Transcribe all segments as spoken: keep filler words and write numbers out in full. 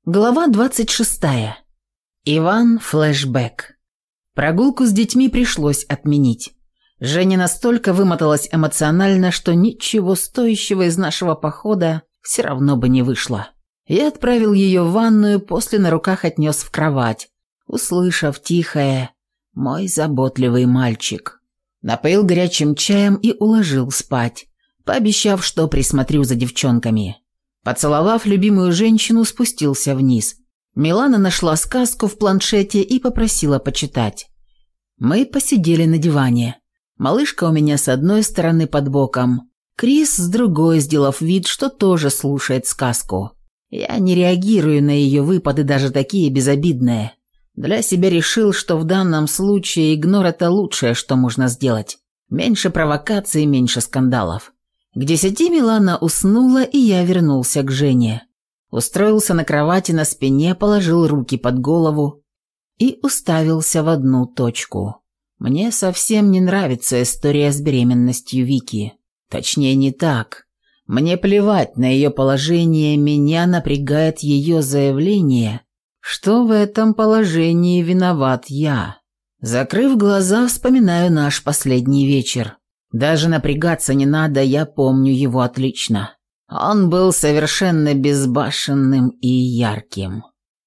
Глава двадцать шестая. Иван флешбэк. Прогулку с детьми пришлось отменить. Женя настолько вымоталась эмоционально, что ничего стоящего из нашего похода все равно бы не вышло. Я отправил ее в ванную, после на руках отнес в кровать, услышав тихое «мой заботливый мальчик». Напоил горячим чаем и уложил спать, пообещав, что присмотрю за девчонками. Поцеловав любимую женщину, спустился вниз. Милана нашла сказку в планшете и попросила почитать. Мы посидели на диване. Малышка у меня с одной стороны под боком, Крис с другой, сделав вид, что тоже слушает сказку. Я не реагирую на ее выпады, даже такие безобидные. Для себя решил, что в данном случае игнор – это лучшее, что можно сделать. Меньше провокаций, меньше скандалов. К десяти Милана уснула, и я вернулся к Жене. Устроился на кровати на спине, положил руки под голову и уставился в одну точку. Мне совсем не нравится история с беременностью Вики. Точнее, не так. Мне плевать на ее положение, меня напрягает ее заявление, что в этом положении виноват я. Закрыв глаза, вспоминаю наш последний вечер. Даже напрягаться не надо, я помню его отлично. Он был совершенно безбашенным и ярким.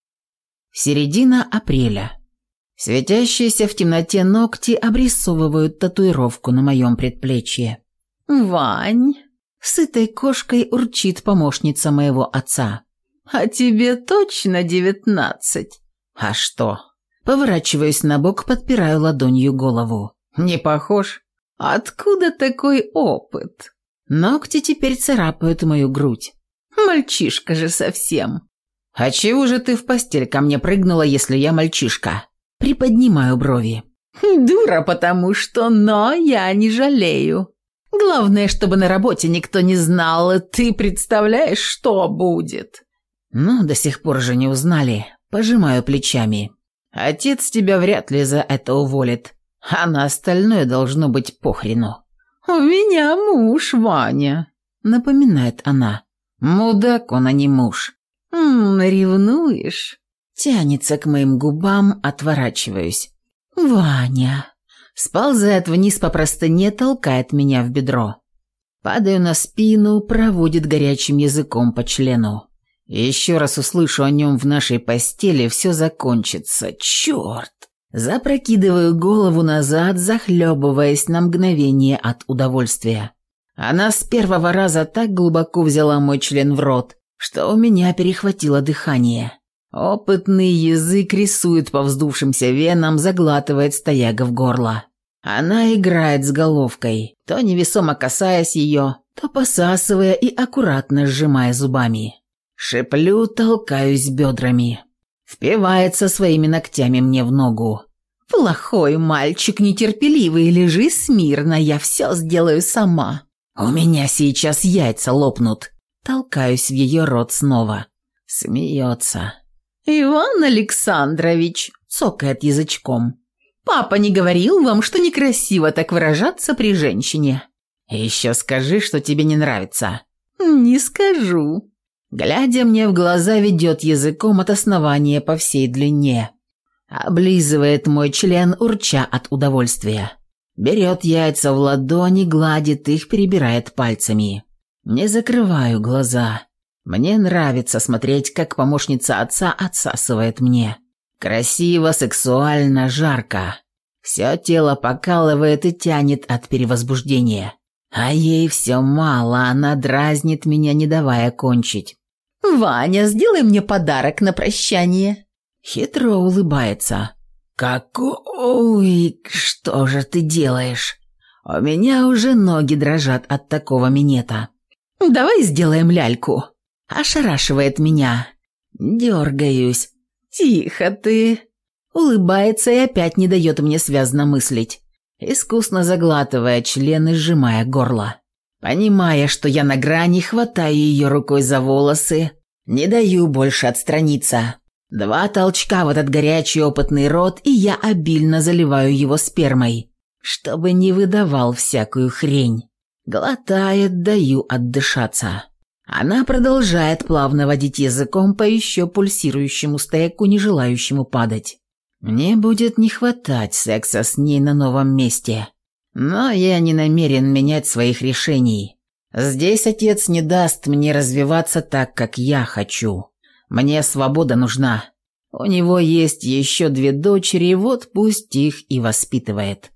Середина апреля. Светящиеся в темноте ногти обрисовывают татуировку на моем предплечье. «Вань!» – сытой кошкой урчит помощница моего отца. «А тебе точно девятнадцать?» «А что?» Поворачиваюсь на бок, подпираю ладонью голову. «Не похож?» «Откуда такой опыт?» Ногти теперь царапают мою грудь. «Мальчишка же совсем». «А чего же ты в постель ко мне прыгнула, если я мальчишка?» Приподнимаю брови. «Дура, потому что, но я не жалею. Главное, чтобы на работе никто не знал, ты представляешь, что будет?» «Ну, до сих пор же не узнали». Пожимаю плечами. «Отец тебя вряд ли за это уволит. А на остальное должно быть похрену». «У меня муж, Ваня», — напоминает она. «Мудак он, а не муж». «Ммм, ревнуешь?» Тянется к моим губам, отворачиваюсь. «Ваня». Сползает вниз по простыне, толкает меня в бедро. Падаю на спину, проводит горячим языком по члену. Еще раз услышу о нем в нашей постели, все закончится. Черт! Запрокидываю голову назад, захлебываясь на мгновение от удовольствия. Она с первого раза так глубоко взяла мой член в рот, что у меня перехватило дыхание. Опытный язык рисует по вздувшимся венам, заглатывает стояга в горло. Она играет с головкой, то невесомо касаясь ее, то посасывая и аккуратно сжимая зубами. Шиплю, толкаюсь бедрами. Впивается своими ногтями мне в ногу. «Плохой мальчик, нетерпеливый, лежи смирно, я все сделаю сама. У меня сейчас яйца лопнут». Толкаюсь в ее рот снова. Смеется. «Иван Александрович», — цокает язычком. «Папа не говорил вам, что некрасиво так выражаться при женщине?» «Еще скажи, что тебе не нравится». «Не скажу». Глядя мне в глаза, ведет языком от основания по всей длине. Облизывает мой член, урча от удовольствия. Берет яйца в ладони, гладит их, перебирает пальцами. Не закрываю глаза. Мне нравится смотреть, как помощница отца отсасывает мне. Красиво, сексуально, жарко. Все тело покалывает и тянет от перевозбуждения. А ей все мало, она дразнит меня, не давая кончить. «Ваня, сделай мне подарок на прощание». Хитро улыбается. «Какой... Что же ты делаешь? У меня уже ноги дрожат от такого минета». «Давай сделаем ляльку». Ошарашивает меня. Дергаюсь. «Тихо ты». Улыбается и опять не дает мне связно мыслить, искусно заглатывая член и сжимая горло. Понимая, что я на грани, хватаю ее рукой за волосы, не даю больше отстраниться. Два толчка в этот горячий опытный рот, и я обильно заливаю его спермой, чтобы не выдавал всякую хрень. Глотает, даю отдышаться. Она продолжает плавно водить языком по еще пульсирующему стояку, не желающему падать. Мне будет не хватать секса с ней на новом месте. Но я не намерен менять своих решений. Здесь отец не даст мне развиваться так, как я хочу. Мне свобода нужна. У него есть еще две дочери, вот пусть их и воспитывает.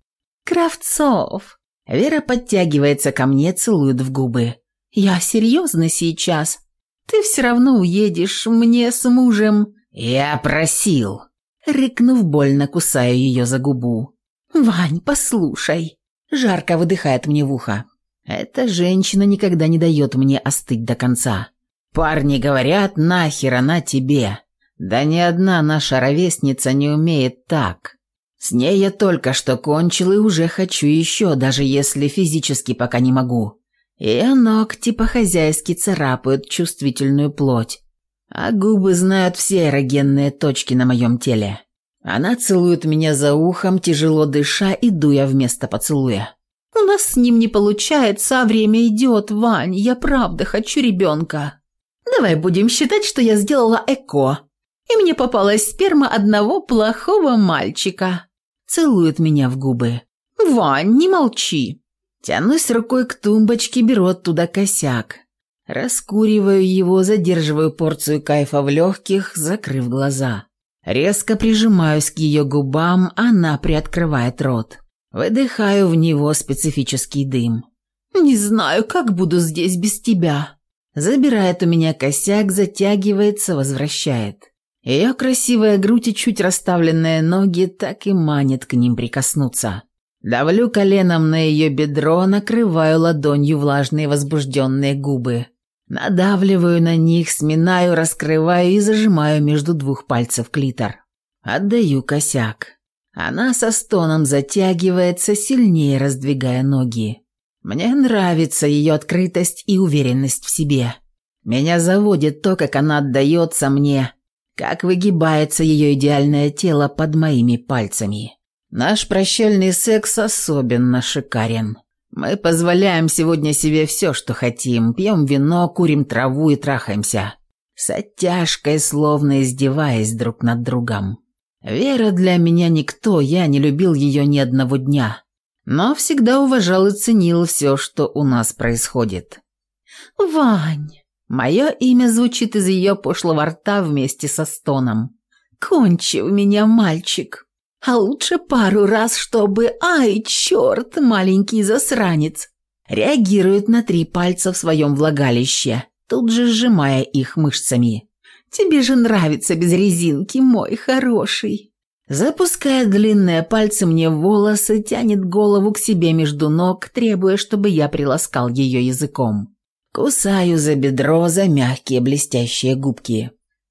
Кравцов. Вера подтягивается ко мне, целует в губы. Я серьезно сейчас. Ты все равно уедешь, мне с мужем. Я просил. Рыкнув, больно кусаю ее за губу. Вань, послушай. Жарко выдыхает мне в ухо. Эта женщина никогда не дает мне остыть до конца. Парни говорят, нахер она тебе. Да ни одна наша ровесница не умеет так. С ней я только что кончил и уже хочу еще, даже если физически пока не могу. Ее ногти по-хозяйски царапают чувствительную плоть, а губы знают все эрогенные точки на моем теле. Она целует меня за ухом, тяжело дыша и дуя вместо поцелуя. «У нас с ним не получается, а время идет, Вань, я правда хочу ребенка. Давай будем считать, что я сделала ЭКО, и мне попалась сперма одного плохого мальчика». Целует меня в губы. «Вань, не молчи». Тянусь рукой к тумбочке, беру оттуда косяк. Раскуриваю его, задерживаю порцию кайфа в легких, закрыв глаза. Резко прижимаюсь к ее губам, она приоткрывает рот. Выдыхаю в него специфический дым. «Не знаю, как буду здесь без тебя». Забирает у меня косяк, затягивается, возвращает. Ее красивая грудь и чуть расставленные ноги так и манят к ним прикоснуться. Давлю коленом на ее бедро, накрываю ладонью влажные возбужденные губы. Надавливаю на них, сминаю, раскрываю и зажимаю между двух пальцев клитор. Отдаю косяк. Она со стоном затягивается, сильнее раздвигая ноги. Мне нравится ее открытость и уверенность в себе. Меня заводит то, как она отдается мне, как выгибается ее идеальное тело под моими пальцами. Наш прощальный секс особенно шикарен. Мы позволяем сегодня себе все, что хотим, пьем вино, курим траву и трахаемся. С оттяжкой, словно издеваясь друг над другом. Вера для меня никто, я не любил ее ни одного дня. Но всегда уважал и ценил все, что у нас происходит. «Вань!» Мое имя звучит из ее пошлого рта вместе со стоном. «Кончи у меня, мальчик. А лучше пару раз, чтобы... Ай, черт, маленький засранец!» Реагирует на три пальца в своем влагалище, тут же сжимая их мышцами. «Тебе же нравится без резинки, мой хороший!» Запуская длинные пальцы мне в волосы, тянет голову к себе между ног, требуя, чтобы я приласкал ее языком. Кусаю за бедро, за мягкие блестящие губки.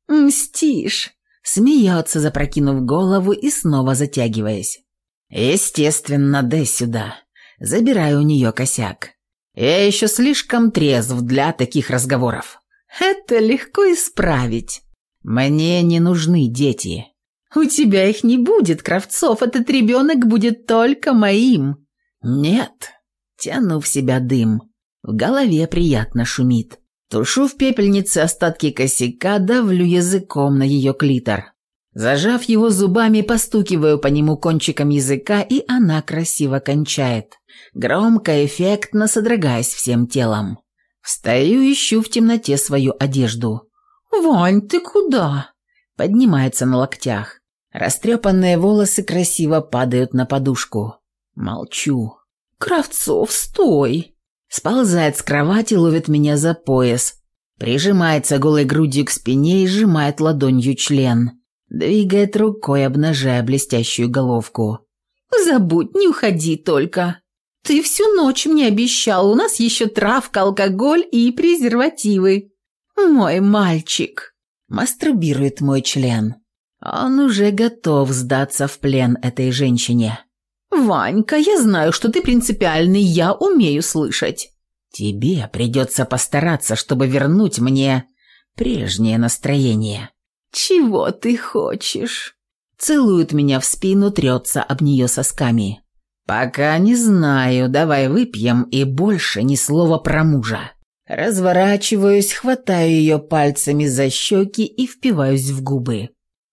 «Мстишь!» Смеется, запрокинув голову и снова затягиваясь. «Естественно, дай сюда». Забираю у нее косяк. Я еще слишком трезв для таких разговоров. Это легко исправить. Мне не нужны дети. У тебя их не будет, Кравцов, этот ребенок будет только моим. Нет. Тяну в себя дым. В голове приятно шумит. Тушу в пепельнице остатки косяка, давлю языком на ее клитор. Зажав его зубами, постукиваю по нему кончиком языка, и она красиво кончает. Громко, эффектно, содрогаясь всем телом. Встаю, ищу в темноте свою одежду. «Вань, ты куда?» Поднимается на локтях. Растрепанные волосы красиво падают на подушку. Молчу. «Кравцов, стой!» Сползает с кровати, ловит меня за пояс. Прижимается голой грудью к спине и сжимает ладонью член. Двигает рукой, обнажая блестящую головку. «Забудь, не уходи только. Ты всю ночь мне обещал, у нас еще травка, алкоголь и презервативы. Мой мальчик!» Мастурбирует мой член. Он уже готов сдаться в плен этой женщине. «Ванька, я знаю, что ты принципиальный, я умею слышать. Тебе придется постараться, чтобы вернуть мне прежнее настроение». «Чего ты хочешь?» Целует меня в спину, трется об нее сосками. «Пока не знаю, давай выпьем и больше ни слова про мужа». Разворачиваюсь, хватаю ее пальцами за щеки и впиваюсь в губы.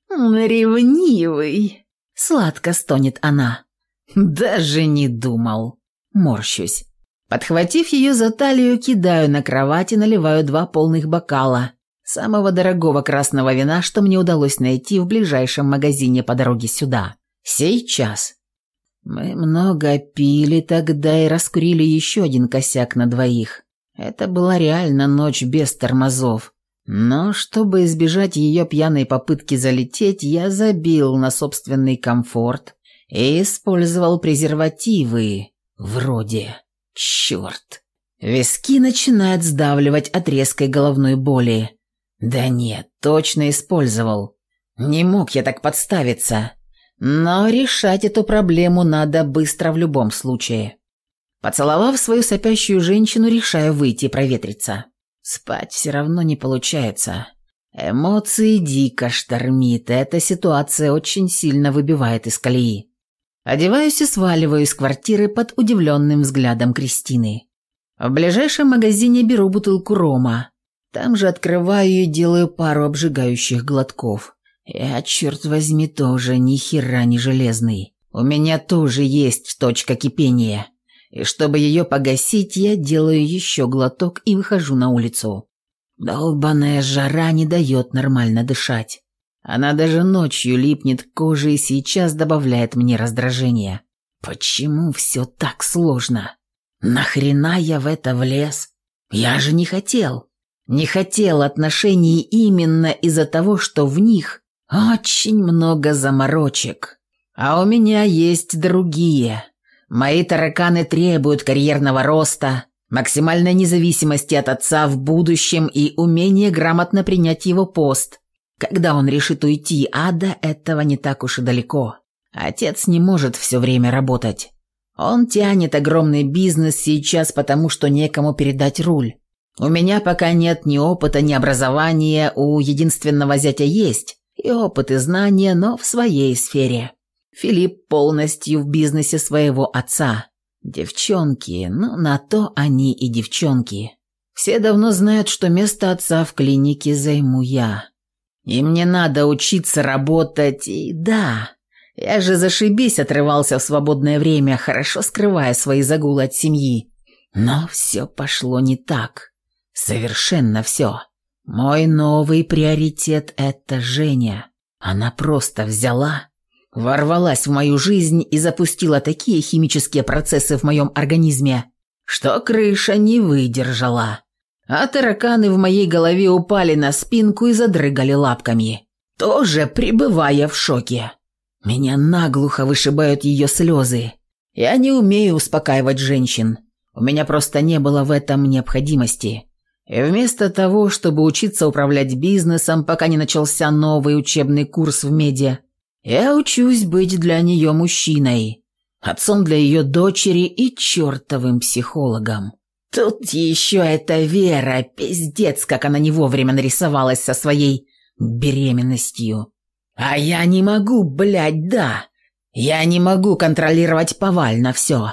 «Ревнивый!» – сладко стонет она. «Даже не думал!» – морщусь. Подхватив ее за талию, кидаю на кровать и наливаю два полных бокала самого дорогого красного вина, что мне удалось найти в ближайшем магазине по дороге сюда. Сейчас. Мы много пили тогда и раскурили еще один косяк на двоих. Это была реально ночь без тормозов. Но чтобы избежать ее пьяной попытки залететь, я забил на собственный комфорт и использовал презервативы. Вроде. Черт. Виски начинают сдавливать от резкой головной боли. Да нет, точно использовал. Не мог я так подставиться. Но решать эту проблему надо быстро в любом случае. Поцеловав свою сопящую женщину, решаю выйти проветриться. Спать все равно не получается. Эмоции дико штормит, эта ситуация очень сильно выбивает из колеи. Одеваюсь и сваливаю из квартиры под удивленным взглядом Кристины. В ближайшем магазине беру бутылку рома. Там же открываю и делаю пару обжигающих глотков. Я, черт возьми, тоже ни хера не железный. У меня тоже есть точка кипения. И чтобы ее погасить, я делаю еще глоток и выхожу на улицу. Долбаная жара не дает нормально дышать. Она даже ночью липнет к коже и сейчас добавляет мне раздражения. Почему все так сложно? Нахрена я в это влез? Я же не хотел. Не хотел отношений именно из-за того, что в них очень много заморочек. А у меня есть другие. Мои тараканы требуют карьерного роста, максимальной независимости от отца в будущем и умения грамотно принять его пост, когда он решит уйти, а до этого не так уж и далеко. Отец не может все время работать. Он тянет огромный бизнес сейчас, потому что некому передать руль. У меня пока нет ни опыта, ни образования, у единственного зятя есть и опыт, и знания, но в своей сфере. Филипп полностью в бизнесе своего отца. Девчонки, ну на то они и девчонки. Все давно знают, что место отца в клинике займу я. И мне надо учиться работать, и да, я же зашибись отрывался в свободное время, хорошо скрывая свои загулы от семьи. Но все пошло не так. Совершенно все. Мой новый приоритет – это Женя. Она просто взяла, ворвалась в мою жизнь и запустила такие химические процессы в моем организме, что крыша не выдержала. А тараканы в моей голове упали на спинку и задрыгали лапками, тоже пребывая в шоке. Меня наглухо вышибают ее слезы. Я не умею успокаивать женщин. У меня просто не было в этом необходимости. И вместо того, чтобы учиться управлять бизнесом, пока не начался новый учебный курс в медиа, я учусь быть для нее мужчиной, отцом для ее дочери и чертовым психологом. Тут еще эта Вера, пиздец, как она не вовремя нарисовалась со своей беременностью. А я не могу, блядь, да. Я не могу контролировать повально все.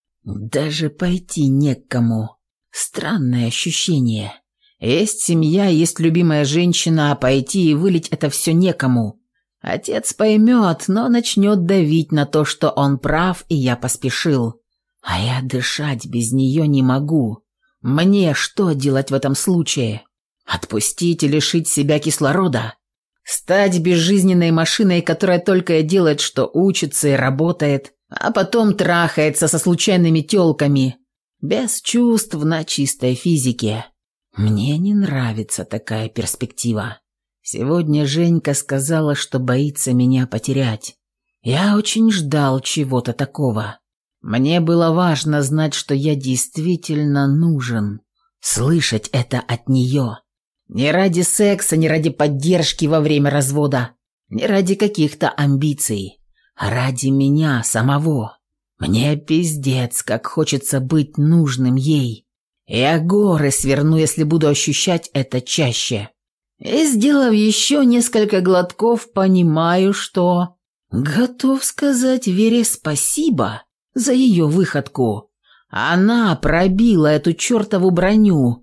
Даже пойти некому. Странное ощущение. Есть семья, есть любимая женщина, а пойти и вылить это все некому. Отец поймет, но начнет давить на то, что он прав, и я поспешил. А я дышать без нее не могу. Мне что делать в этом случае? Отпустить и лишить себя кислорода? Стать безжизненной машиной, которая только и делает, что учится и работает, а потом трахается со случайными тёлками, без чувств на чистой физике. Мне не нравится такая перспектива. Сегодня Женька сказала, что боится меня потерять. Я очень ждал чего-то такого. Мне было важно знать, что я действительно нужен. Слышать это от нее. Не ради секса, не ради поддержки во время развода, не ради каких-то амбиций, а ради меня самого. Мне пиздец, как хочется быть нужным ей. Я горы сверну, если буду ощущать это чаще. И, сделав еще несколько глотков, понимаю, что готов сказать Вере спасибо за ее выходку. Она пробила эту чертову броню,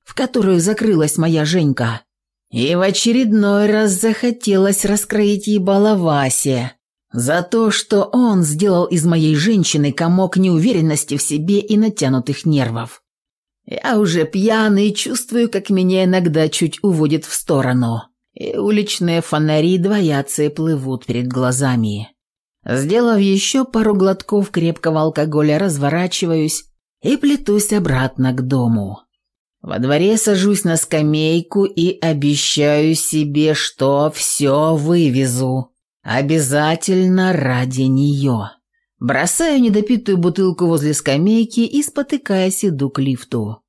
в которую закрылась моя Женька. И в очередной раз захотелось раскроить ебало Васе за то, что он сделал из моей женщины комок неуверенности в себе и натянутых нервов. Я уже пьяный и чувствую, как меня иногда чуть уводит в сторону, и уличные фонари двоятся и плывут перед глазами. Сделав еще пару глотков крепкого алкоголя, разворачиваюсь и плетусь обратно к дому. Во дворе сажусь на скамейку и обещаю себе, что все вывезу. Обязательно ради нее. Бросаю недопитую бутылку возле скамейки и, спотыкаясь, иду к лифту.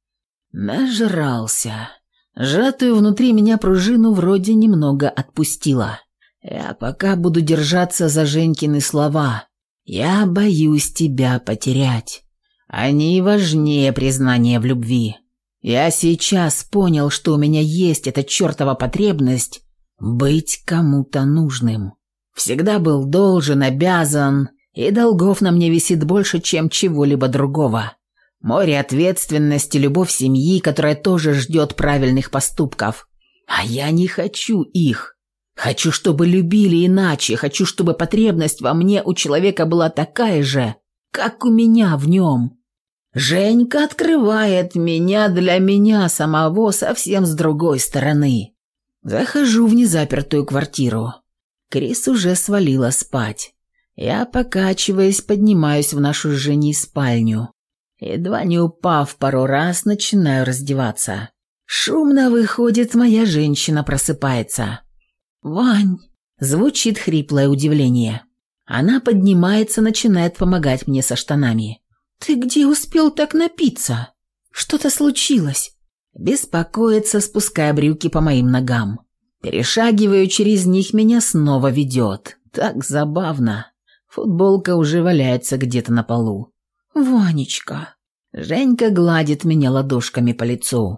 Нажрался. Сжатую внутри меня пружину вроде немного отпустила. Я пока буду держаться за Женькины слова. Я боюсь тебя потерять. Они важнее признания в любви. Я сейчас понял, что у меня есть эта чертова потребность быть кому-то нужным. Всегда был должен, обязан, и долгов на мне висит больше, чем чего-либо другого. Море ответственности, любовь семьи, которая тоже ждет правильных поступков. А я не хочу их. Хочу, чтобы любили иначе, хочу, чтобы потребность во мне у человека была такая же, как у меня в нем. Женька открывает меня для меня самого совсем с другой стороны. Захожу в незапертую квартиру. Крис уже свалила спать. Я, покачиваясь, поднимаюсь в нашу с Женей спальню. Едва не упав пару раз, начинаю раздеваться. Шумно выходит, моя женщина просыпается. «Вань!» – звучит хриплое удивление. Она поднимается, начинает помогать мне со штанами. «Ты где успел так напиться? Что-то случилось?» Беспокоится, спуская брюки по моим ногам. Перешагиваю через них, меня снова ведет. Так забавно. Футболка уже валяется где-то на полу. «Ванечка!» Женька гладит меня ладошками по лицу.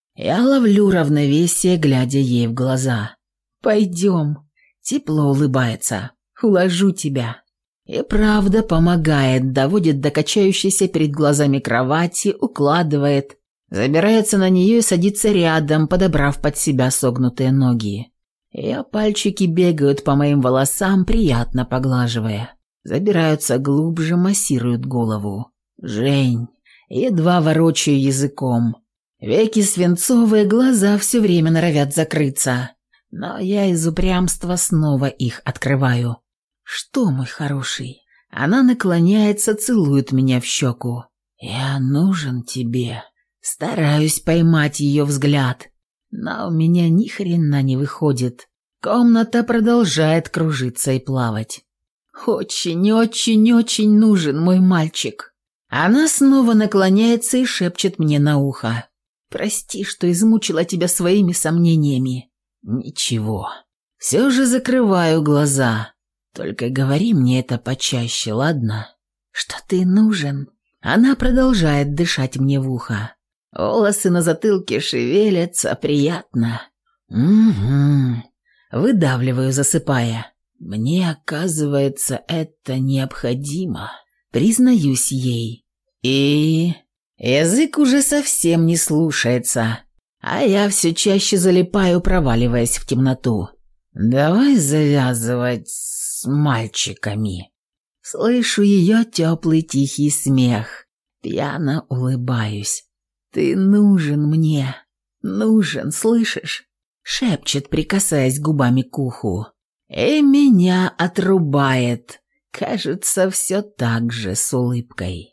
Я ловлю равновесие, глядя ей в глаза. «Пойдем». Тепло улыбается. «Уложу тебя». И правда помогает, доводит до качающейся перед глазами кровати, укладывает, забирается на нее и садится рядом, подобрав под себя согнутые ноги. Ее пальчики бегают по моим волосам, приятно поглаживая. Забираются глубже, массируют голову. «Жень!» Едва ворочаю языком. Веки свинцовые, глаза все время норовят закрыться. Но я из упрямства снова их открываю. «Что, мой хороший?» Она наклоняется, целует меня в щеку. «Я нужен тебе». Стараюсь поймать ее взгляд, но у меня ни хрена не выходит. Комната продолжает кружиться и плавать. «Очень-очень-очень нужен мой мальчик». Она снова наклоняется и шепчет мне на ухо. «Прости, что измучила тебя своими сомнениями». «Ничего. Все же закрываю глаза. Только говори мне это почаще, ладно? Что ты нужен?» Она продолжает дышать мне в ухо. Волосы на затылке шевелятся, приятно. «Угу». Выдавливаю, засыпая. «Мне, оказывается, это необходимо». Признаюсь ей. И... язык уже совсем не слушается, а я все чаще залипаю, проваливаясь в темноту. «Давай завязывать с мальчиками». Слышу ее теплый тихий смех. Пьяно улыбаюсь. «Ты нужен мне. Нужен, слышишь?» Шепчет, прикасаясь губами к уху. И меня отрубает. Кажется, все так же с улыбкой.